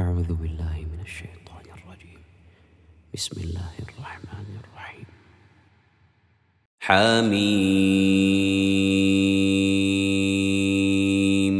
أعوذ بالله من الشيطان الرجيم. بسم الله الرحمن الرحيم. حميم.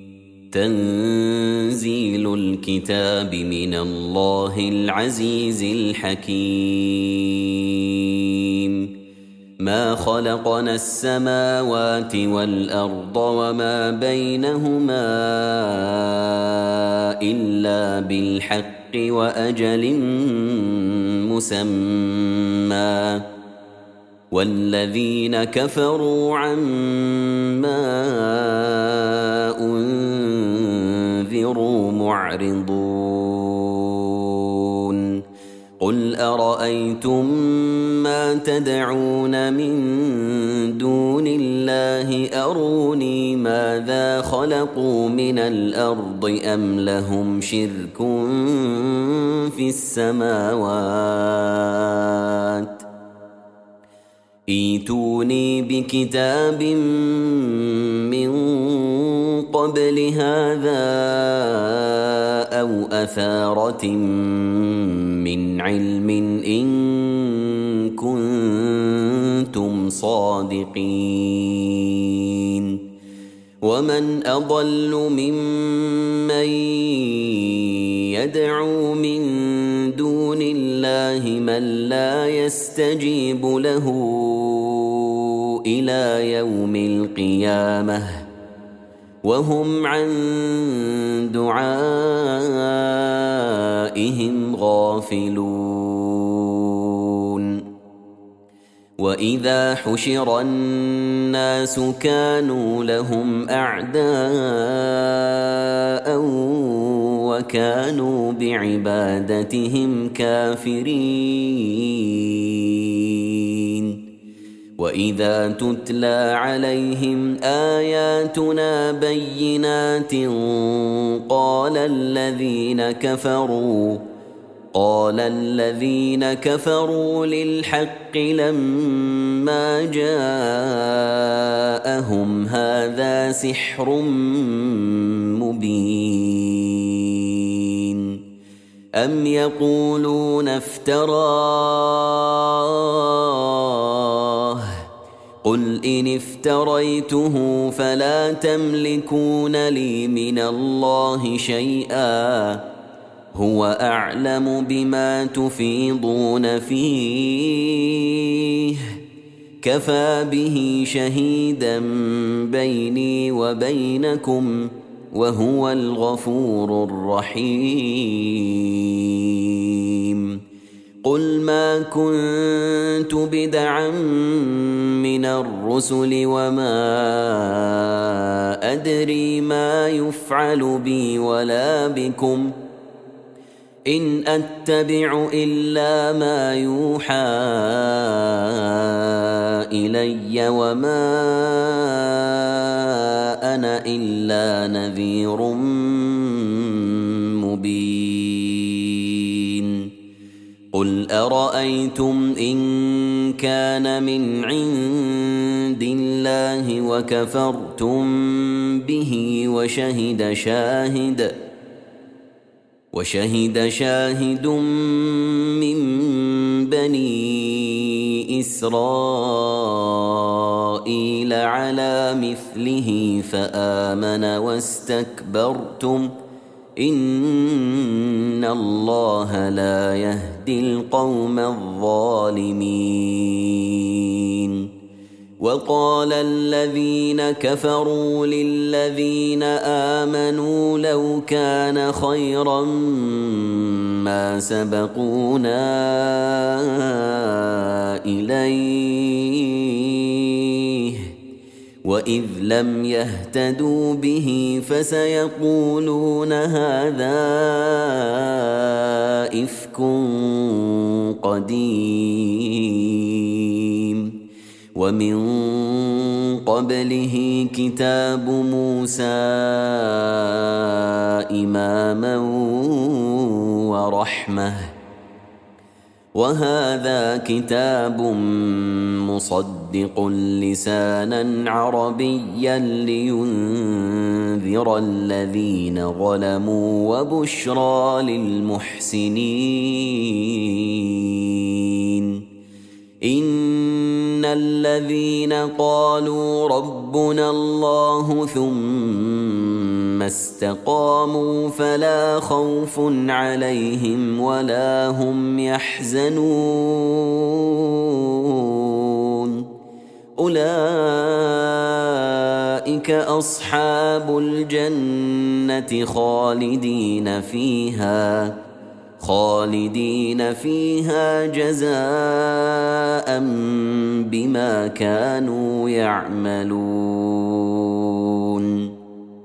تنزيل الكتاب من الله العزيز الحكيم. ما خلقنا السماوات والأرض وما بينهما إلا بالحق وأجل مسمى، والذين كفروا عما أنذروا معرضون. قل أرأيتم ما تدعون من دون الله أروني ماذا خلقوا من الأرض أم لهم شرك في السماوات. ائتوني بكتاب من قبل هذا أو أثارة من علم إن كنتم صادقين. ومن أضل ممن يدعو من دون الله من لا يستجيب له إلى يوم القيامة وهم عن دعائهم غافلون. وإذا حشر الناس كانوا لهم أعداء وكانوا بعبادتهم كافرين. وإذا تتلى عليهم آياتنا بينات قال الذين كفروا للحق لما جاءهم هذا سحر مبين. أم يقولون افتراه قل إن افتريته فلا تملكون لي من الله شيئا هو أعلم بما تفيضون فيه كفى به شهيدا بيني وبينكم وهو الغفور الرحيم. قل ما كنت بدعا من الرسل وما أدري ما يفعل بي ولا بكم إن أتبع إلا ما يوحى إلي وما أنا إلا نذير مبين. قل أرأيتم إن كان من عند الله وكفرتم به وشهد شاهد من بني إسرائيل على مثله فآمن واستكبرتم إن الله لا يهدي القوم الظالمين. وقال الذين كفروا للذين آمنوا لو كان خيرا ما سبقونا إليه وإذ لم يهتدوا به فسيقولون هذا إفك قديم. ومن قبله كتاب موسى إماما وهذا كتاب مصدق لسانا عربيا لينذر الذين ظلموا وبشرى للمحسنين. إن الذين قالوا ربنا الله ثم استقاموا فلا خوف عليهم ولا هم يحزنون. أولئك أصحاب الجنة خالدين فيها جزاء بما كانوا يعملون.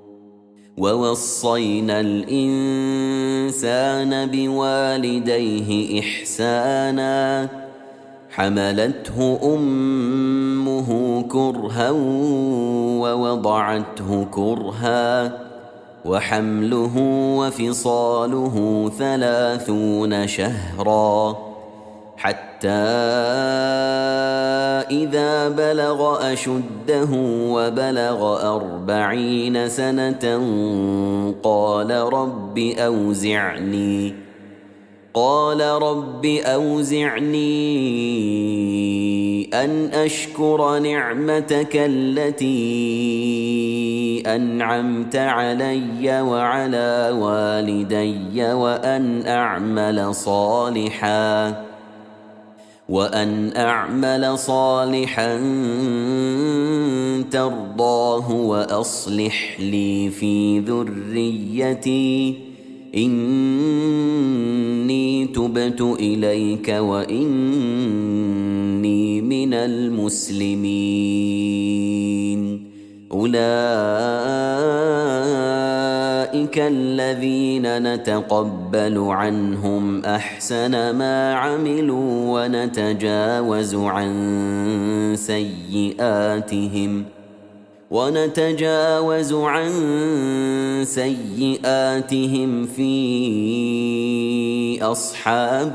ووصينا الإنسان بوالديه إحسانا حملته أمه كرها ووضعته كرها وحمله وفصاله 30 شهرا حتى إذا بلغ أشده وبلغ 40 سنة قال رب أوزعني أن أشكر نعمتك التي أنعمت علي وعلى والدي وأن أعمل صالحا ترضاه وأصلح لي في ذريتي إني تبت إليك وإني من المسلمين. أولئك الذين نتقبل عنهم أحسن ما عملوا ونتجاوز عن سيئاتهم في أصحاب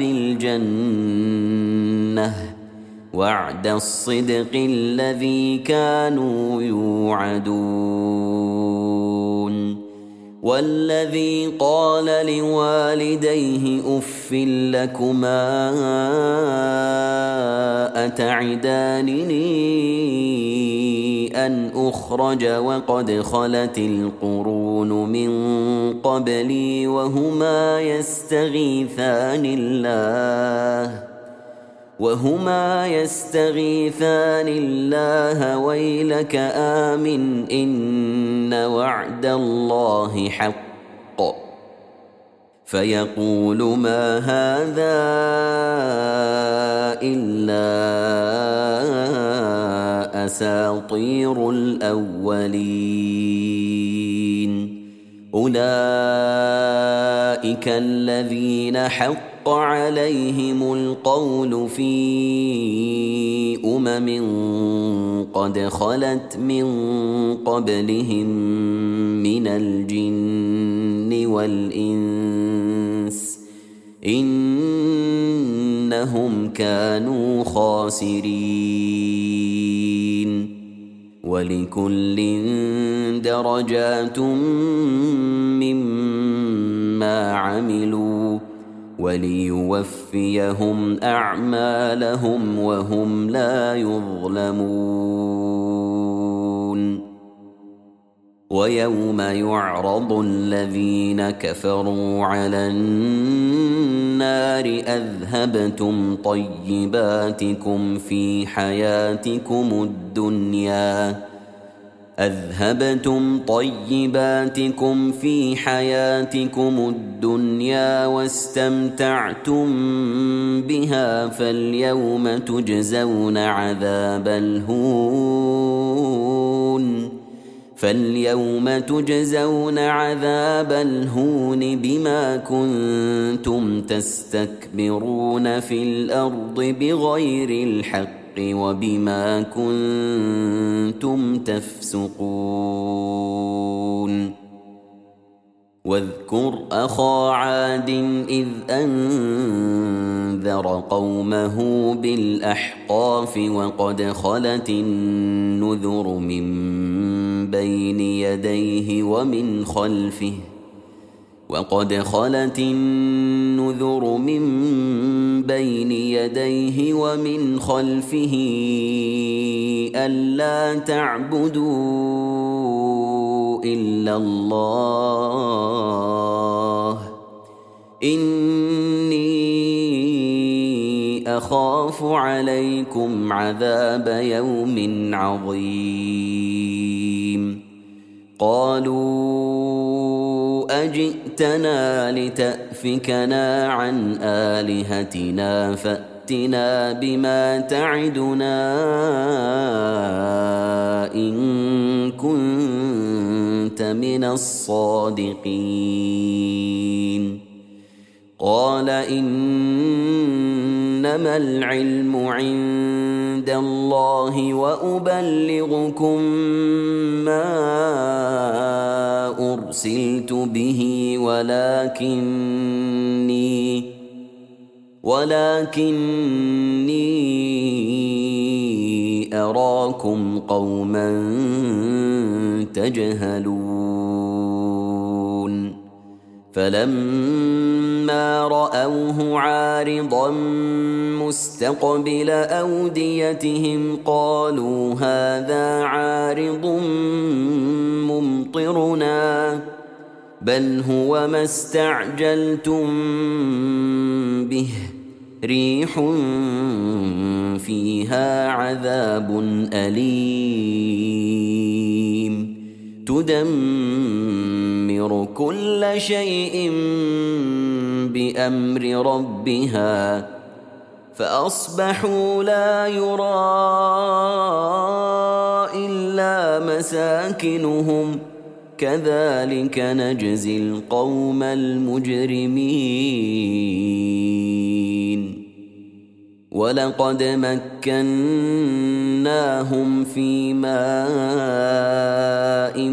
الجنة وعد الصدق الذي كانوا يوعدون. والذي قال لوالديه أف لكما أتعدانني أن أخرج وقد خلت القرون من قبلي وهما يستغيثان الله ويلك آمن إن وعد الله حق فيقول ما هذا إلا أساطير الأولين. أولئك الذين حق عليهم القول في قد خلت من قبلهم من الجن والإنس إنهم كانوا خاسرين. ولكل درجات مما عملوا وليوفيهم أعمالهم وهم لا يظلمون. ويوم يعرض الذين كفروا على النار أذهبتم طيباتكم في حياتكم الدنيا واستمتعتم بها فاليوم تجزون عذاب الهون بما كنتم تستكبرون في الأرض بغير الحق وبما كنتم تفسقون. واذكر أخا عاد إذ أنذر قومه بالأحقاف وقد خلت النذر من بين يديه ومن خلفه ألا تعبدوا إلا الله إني أخاف عليكم عذاب يوم عظيم قالوا أجئتنا لتأفكنا عن آلهتنا فأتنا بما تعدنا إن كنت من الصادقين قال إنما العلم عند الله وأبلغكم ما أرسلت به ولكني أراكم قوما تجهلون فلما رأوه عارضا مستقبل أوديتهم قالوا هذا عارض ممطرنا بل هو ما استعجلتم به ريح فيها عذاب أليم تدمر كل شيء بأمر ربها فأصبحوا لا يرى إلا مساكنهم كذلك نجزي القوم المجرمين ولقد مكناهم في ماء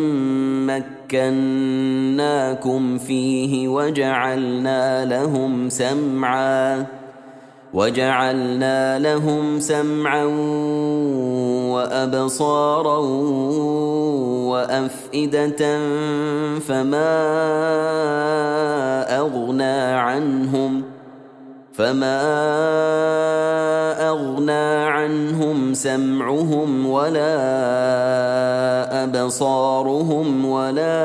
مكناكم فيه وجعلنا لهم سمعا وأبصارا وأفئدة فما أغنى عنهم سمعهم ولا أبصارهم ولا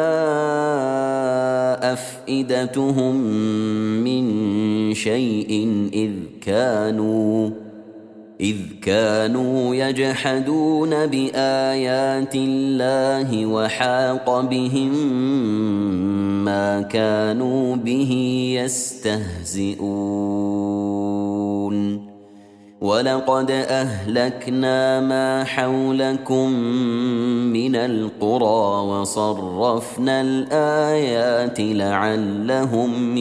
أفئدتهم من شيء إذ كانوا يجحدون بآيات الله وحاق بهم ما كانوا به يستهزئون ولقد أهلكنا ما حولكم من القرى وصرفنا الآيات لعلهم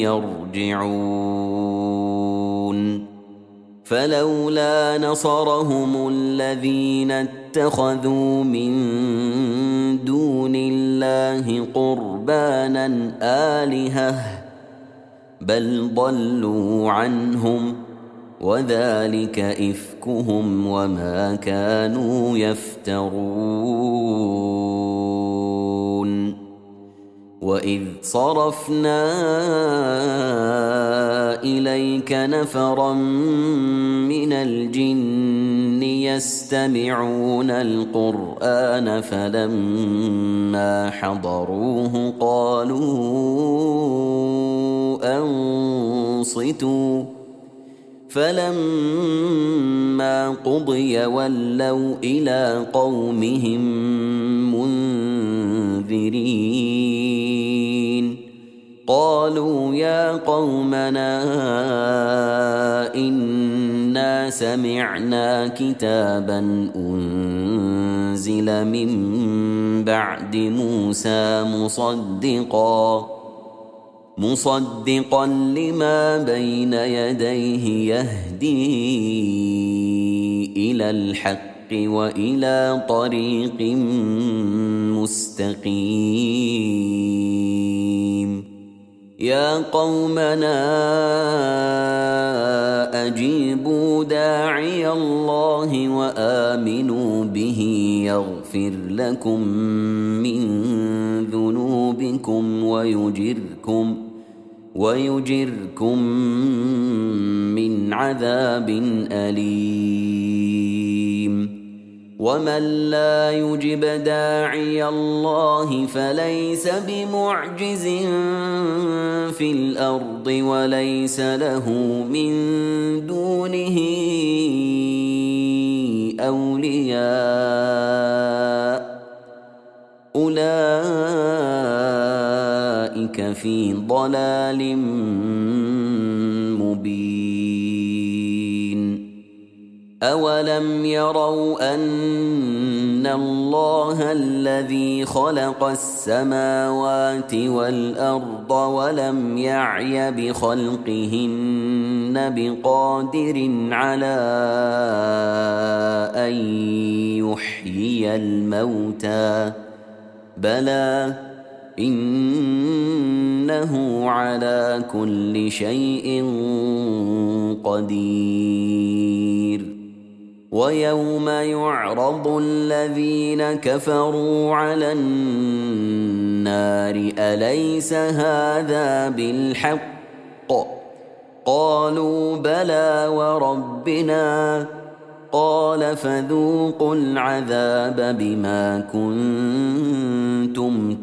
يرجعون فلولا نصرهم الذين اتخذوا من دون الله قربانا آلهة بل ضلوا عنهم وذلك إفكهم وما كانوا يفترون وإذ صرفنا إليك نفرا من الجن يستمعون القرآن فلما حضروه قالوا أنصتوا فلما قضي ولوا إلى قومهم منذرين قالوا يا قومنا إنا سمعنا كتابا أنزل من بعد موسى مصدقا لما بين يديه يهدي إلى الحق وإلى طريق مستقيم يا قومنا أجيبوا داعي الله وآمنوا به يغفر لكم من ذنوبكم ويجركم من عذاب أليم ومن لا يجب داعي الله فليس بمعجز في الأرض وليس له من دونه أولياء أولئك في ضلال مبين أولم يروا أن الله الذي خلق السماوات والأرض ولم يعي بخلقهن بقادر على أن يحيي الموتى بلى إنه على كل شيء قدير ويوم يعرض الذين كفروا على النار أليس هذا بالحق قالوا بلى وربنا قال فذوقوا العذاب بما كنتم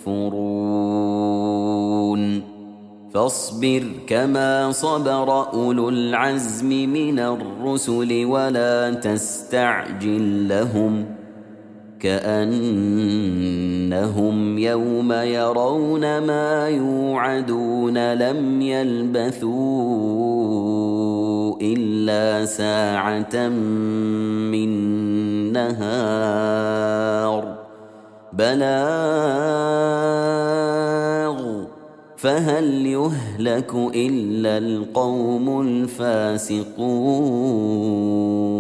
تكفرون فاصبر كما صبر أولو العزم من الرسل ولا تستعجل لهم كأنهم يوم يرون ما يوعدون لم يلبثوا إلا ساعة من نهار بلاغ فهل يهلك إلا القوم الفاسقون